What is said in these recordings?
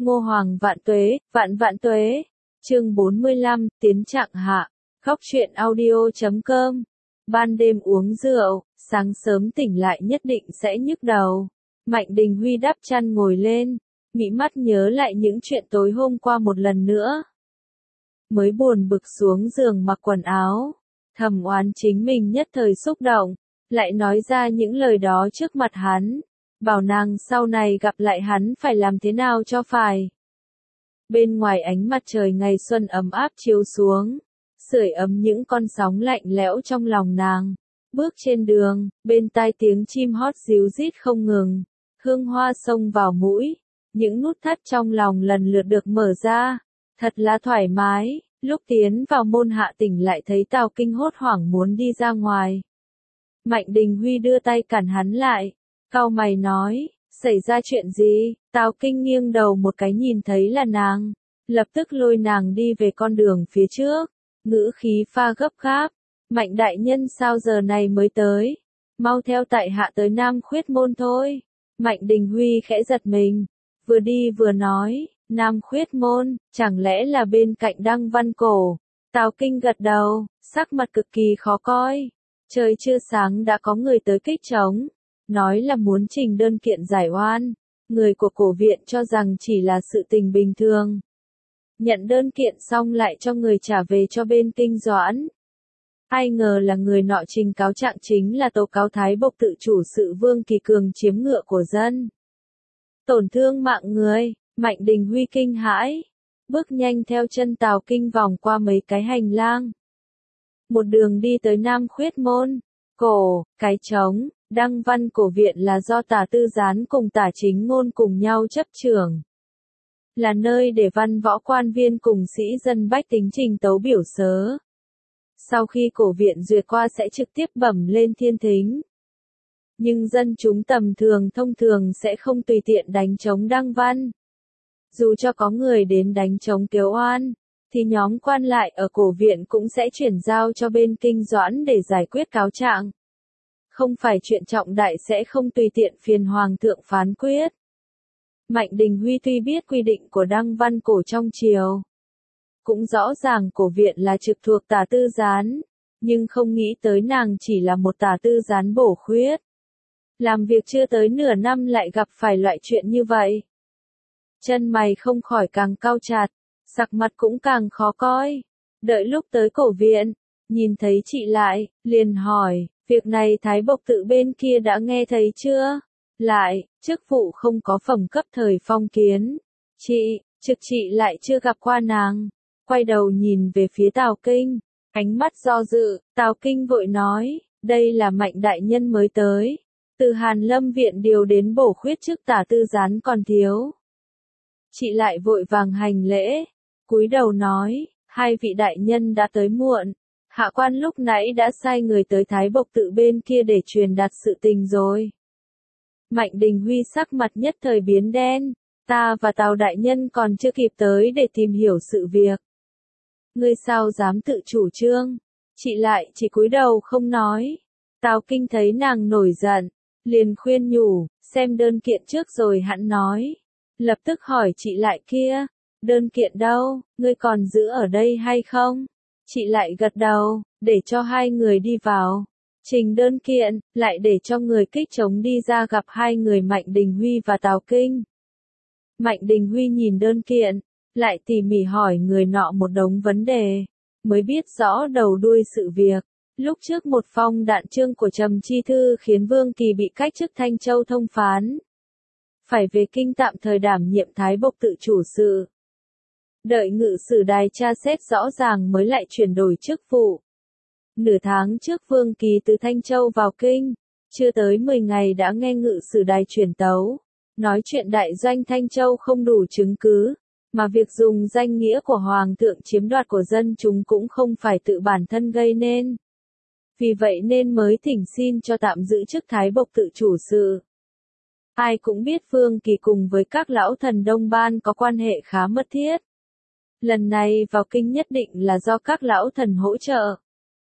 Ngô Hoàng vạn vạn tuế. Chương 45, tiến trạng hạ. Khóc chuyện audio.com. Ban đêm uống rượu, sáng sớm tỉnh lại nhất định sẽ nhức đầu. Mạnh Đình Huy đắp chăn ngồi lên, mị mắt nhớ lại những chuyện tối hôm qua một lần nữa. Mới buồn bực xuống giường mặc quần áo, thầm oán chính mình nhất thời xúc động, lại nói ra những lời đó trước mặt hắn, bảo nàng sau này gặp lại hắn phải làm thế nào cho phải. Bên ngoài ánh mặt trời ngày xuân ấm áp chiếu xuống, sưởi ấm những con sóng lạnh lẽo trong lòng nàng. Bước trên đường, bên tai tiếng chim hót ríu rít không ngừng, hương hoa xông vào mũi, những nút thắt trong lòng lần lượt được mở ra, thật là thoải mái. Lúc tiến vào môn hạ tỉnh lại thấy Tào Kinh hốt hoảng muốn đi ra ngoài. Mạnh Đình Huy đưa tay cản hắn lại, cau mày nói, xảy ra chuyện gì? Tào Kinh nghiêng đầu một cái nhìn thấy là nàng, lập tức lôi nàng đi về con đường phía trước, ngữ khí pha gấp gáp. Mạnh đại nhân sao giờ này mới tới? Mau theo tại hạ tới Nam Khuyết Môn thôi. Mạnh Đình Huy khẽ giật mình, vừa đi vừa nói, Nam Khuyết Môn, chẳng lẽ là bên cạnh Đăng Văn Cổ? Tào Kinh gật đầu, sắc mặt cực kỳ khó coi. Trời chưa sáng đã có người tới kích trống, nói là muốn trình đơn kiện giải oan. Người của cổ viện cho rằng chỉ là sự tình bình thường. Nhận đơn kiện xong lại cho người trả về cho bên Kinh Doãn. Ai ngờ là người nọ trình cáo trạng chính là tố cáo Thái Bộc tự chủ sự Vương Kỳ Cường chiếm ngựa của dân. Tổn thương mạng người, Mạnh Đình Huy kinh hãi, bước nhanh theo chân Tào Kinh vòng qua mấy cái hành lang. Một đường đi tới Nam Khuyết Môn, cái trống, Đăng Văn Cổ viện là do Tả Tư Gián cùng Tả Chính Ngôn cùng nhau chấp trưởng. Là nơi để văn võ quan viên cùng sĩ dân bách tính trình tấu biểu sớ. Sau khi cổ viện duyệt qua sẽ trực tiếp bẩm lên thiên thính. Nhưng dân chúng tầm thường thông thường sẽ không tùy tiện đánh trống Đăng Văn. Dù cho có người đến đánh trống kêu oan, thì nhóm quan lại ở cổ viện cũng sẽ chuyển giao cho bên Kinh Doãn để giải quyết cáo trạng. Không phải chuyện trọng đại sẽ không tùy tiện phiền Hoàng thượng phán quyết. Mạnh Đình Huy tuy biết quy định của Đăng Văn Cổ trong triều, cũng rõ ràng cổ viện là trực thuộc Tả Tư Gián, nhưng không nghĩ tới nàng chỉ là một Tả Tư Gián bổ khuyết. Làm việc chưa tới nửa năm lại gặp phải loại chuyện như vậy. Chân mày không khỏi càng cau chặt, sắc mặt cũng càng khó coi. Đợi lúc tới cổ viện, nhìn thấy chị lại, liền hỏi, việc này Thái Bộc tự bên kia đã nghe thấy chưa? Lại, chức vụ không có phẩm cấp thời phong kiến. Trực chị lại chưa gặp qua nàng. Quay đầu nhìn về phía Tào Kinh, ánh mắt do dự, Tào Kinh vội nói, đây là Mạnh đại nhân mới tới. Từ Hàn Lâm viện điều đến bổ khuyết chức Tả Tư Gián còn thiếu. Chị lại vội vàng hành lễ, cúi đầu nói, hai vị đại nhân đã tới muộn. Hạ quan lúc nãy đã sai người tới Thái Bộc tự bên kia để truyền đạt sự tình rồi. Mạnh Đình Huy sắc mặt nhất thời biến đen, ta và Tào đại nhân còn chưa kịp tới để tìm hiểu sự việc. Ngươi sao dám tự chủ trương? Chị lại chỉ cúi đầu không nói. Tào Kinh thấy nàng nổi giận, liền khuyên nhủ, xem đơn kiện trước rồi hẵng nói. Lập tức hỏi chị lại kia, đơn kiện đâu, ngươi còn giữ ở đây hay không? Chị lại gật đầu, để cho hai người đi vào. Trình đơn kiện, lại để cho người kích trống đi ra gặp hai người Mạnh Đình Huy và Tào Kinh. Mạnh Đình Huy nhìn đơn kiện, lại tỉ mỉ hỏi người nọ một đống vấn đề, mới biết rõ đầu đuôi sự việc. Lúc trước một phong đạn chương của Trầm Chi Thư khiến Vương Kỳ bị cách chức Thanh Châu thông phán. Phải về kinh tạm thời đảm nhiệm Thái Bộc tự chủ sự. Đợi ngự sử đài tra xét rõ ràng mới lại chuyển đổi chức vụ. Nửa tháng trước Vương Kỳ từ Thanh Châu vào kinh, chưa tới 10 ngày đã nghe ngự sử đài truyền tấu, nói chuyện đại doanh Thanh Châu không đủ chứng cứ, mà việc dùng danh nghĩa của Hoàng thượng chiếm đoạt của dân chúng cũng không phải tự bản thân gây nên. Vì vậy nên mới thỉnh xin cho tạm giữ chức Thái Bộc tự chủ sự. Ai cũng biết Vương Kỳ cùng với các lão thần Đông Ban có quan hệ khá mật thiết. Lần này vào kinh nhất định là do các lão thần hỗ trợ.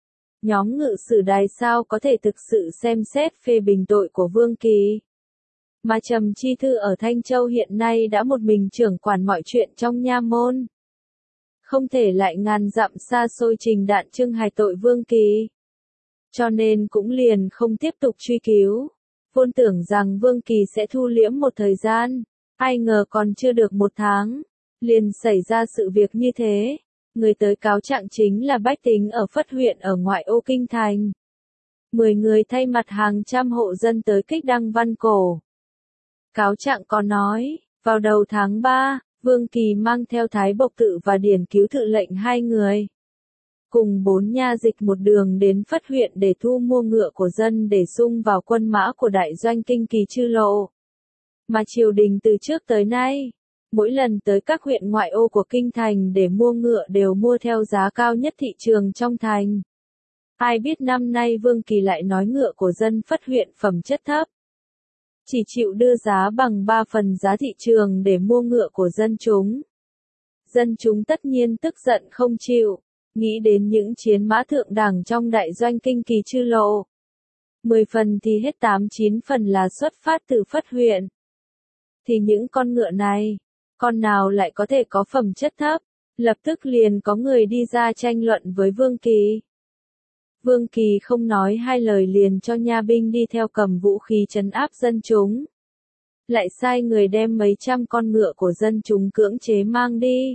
Nhóm ngự sử đài sao có thể thực sự xem xét phê bình tội của Vương Kỳ. Mà Trầm Chi Thư ở Thanh Châu hiện nay đã một mình trưởng quản mọi chuyện trong nha môn. Không thể lại ngàn dặm xa xôi trình đạn trưng hài tội Vương Kỳ. Cho nên cũng liền không tiếp tục truy cứu. Vốn tưởng rằng Vương Kỳ sẽ thu liễm một thời gian, ai ngờ còn chưa được một tháng, liền xảy ra sự việc như thế. Người tới cáo trạng chính là bách tính ở Phất huyện ở ngoại ô kinh thành. 10 người thay mặt hàng trăm hộ dân tới kích đăng văn cổ. Cáo trạng có nói, vào đầu tháng 3, Vương Kỳ mang theo Thái Bộc Tự và Điển Cứu Tự lệnh 2 người. Cùng 4 nha dịch một đường đến Phất huyện để thu mua ngựa của dân để sung vào quân mã của đại doanh Kinh Kỳ Chư Lộ. Mà triều đình từ trước tới nay, mỗi lần tới các huyện ngoại ô của kinh thành để mua ngựa đều mua theo giá cao nhất thị trường trong thành. Ai biết năm nay Vương Kỳ lại nói ngựa của dân Phất huyện phẩm chất thấp. Chỉ chịu đưa giá bằng 3 phần giá thị trường để mua ngựa của dân chúng. Dân chúng tất nhiên tức giận không chịu, nghĩ đến những chiến mã thượng đẳng trong đại doanh Kinh Kỳ Chư Lộ. 10 phần thì hết 8-9 phần là xuất phát từ Phất huyện. Thì những con ngựa này, con nào lại có thể có phẩm chất thấp, lập tức liền có người đi ra tranh luận với Vương Kỳ. Vương Kỳ không nói hai lời liền cho nha binh đi theo cầm vũ khí trấn áp dân chúng. Lại sai người đem mấy trăm con ngựa của dân chúng cưỡng chế mang đi.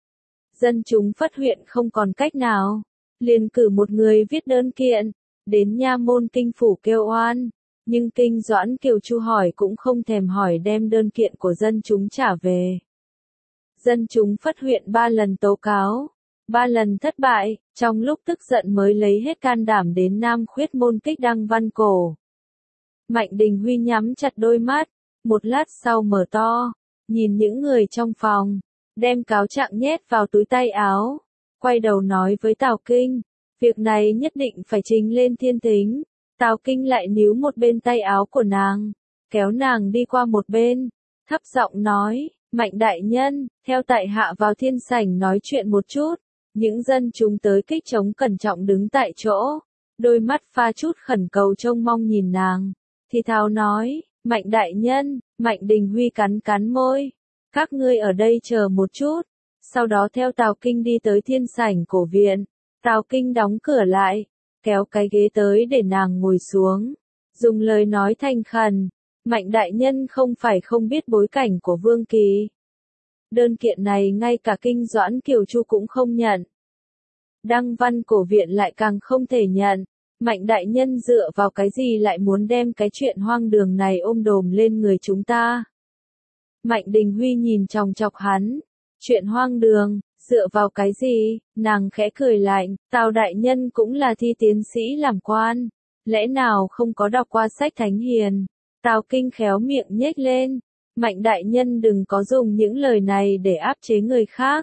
Dân chúng Phất huyện không còn cách nào, liền cử một người viết đơn kiện, đến nha môn kinh phủ kêu oan. Nhưng Kinh Doãn Kiều Chu hỏi cũng không thèm hỏi đem đơn kiện của dân chúng trả về. Dân chúng Phất huyện 3 lần tố cáo, 3 lần thất bại, trong lúc tức giận mới lấy hết can đảm đến Nam Khuyết môn kích đăng văn cổ. Mạnh Đình Huy nhắm chặt đôi mắt, một lát sau mở to, nhìn những người trong phòng, đem cáo trạng nhét vào túi tay áo, quay đầu nói với Tào Kinh, việc này nhất định phải trình lên thiên tính. Tào Kinh lại níu một bên tay áo của nàng, kéo nàng đi qua một bên, thấp giọng nói, Mạnh đại nhân, theo tại hạ vào thiên sảnh nói chuyện một chút. Những dân chúng tới kích trống cẩn trọng đứng tại chỗ, đôi mắt pha chút khẩn cầu trông mong nhìn nàng, thì thào nói, Mạnh đại nhân. Mạnh Đình Huy cắn cắn môi, các ngươi ở đây chờ một chút, sau đó theo Tào Kinh đi tới thiên sảnh cổ viện. Tào Kinh đóng cửa lại, kéo cái ghế tới để nàng ngồi xuống, dùng lời nói thành khẩn, Mạnh đại nhân không phải không biết bối cảnh của Vương Kỳ. Đơn kiện này ngay cả Kinh Doãn Kiều Chu cũng không nhận. Đăng văn cổ viện lại càng không thể nhận. Mạnh đại nhân dựa vào cái gì lại muốn đem cái chuyện hoang đường này ôm đồm lên người chúng ta? Mạnh Đình Huy nhìn chòng chọc hắn. Chuyện hoang đường, dựa vào cái gì? Nàng khẽ cười lạnh, Tào đại nhân cũng là thi tiến sĩ làm quan. Lẽ nào không có đọc qua sách thánh hiền? Tào Kinh khéo miệng nhếch lên. Mạnh đại nhân đừng có dùng những lời này để áp chế người khác.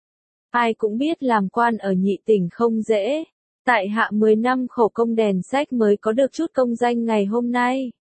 Ai cũng biết làm quan ở nhị tỉnh không dễ. Tại hạ 10 năm khổ công đèn sách mới có được chút công danh ngày hôm nay.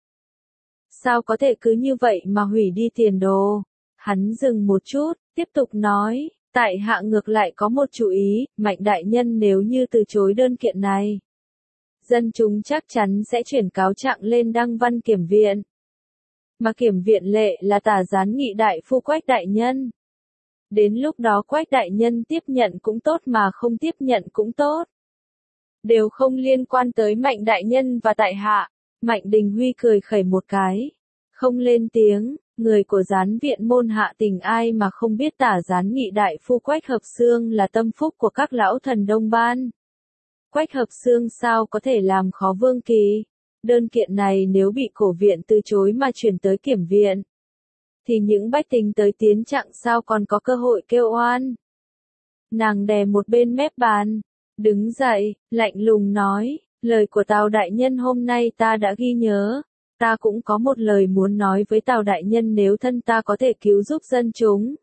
Sao có thể cứ như vậy mà hủy đi tiền đồ? Hắn dừng một chút, tiếp tục nói, tại hạ ngược lại có một chủ ý, Mạnh đại nhân nếu như từ chối đơn kiện này. Dân chúng chắc chắn sẽ chuyển cáo trạng lên đăng văn kiểm viện. Mà kiểm viện lệ là tả gián nghị đại phu Quách đại nhân. Đến lúc đó Quách đại nhân tiếp nhận cũng tốt mà không tiếp nhận cũng tốt. Đều không liên quan tới Mạnh đại nhân và tại hạ. Mạnh Đình Huy cười khẩy một cái. Không lên tiếng, người của gián viện môn hạ tình ai mà không biết tả gián nghị đại phu Quách Hợp Xương là tâm phúc của các lão thần Đông Ban. Quách Hợp Xương sao có thể làm khó Vương Kỳ? Đơn kiện này nếu bị cổ viện từ chối mà chuyển tới kiểm viện, thì những bách tính tới tiến trạng sao còn có cơ hội kêu oan. Nàng đè một bên mép bàn, đứng dậy, lạnh lùng nói, lời của Tào đại nhân hôm nay ta đã ghi nhớ, ta cũng có một lời muốn nói với Tào đại nhân nếu thân ta có thể cứu giúp dân chúng.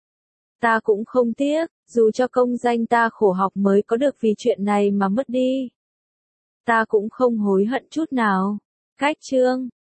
Ta cũng không tiếc, dù cho công danh ta khổ học mới có được vì chuyện này mà mất đi. Ta cũng không hối hận chút nào. Cách chương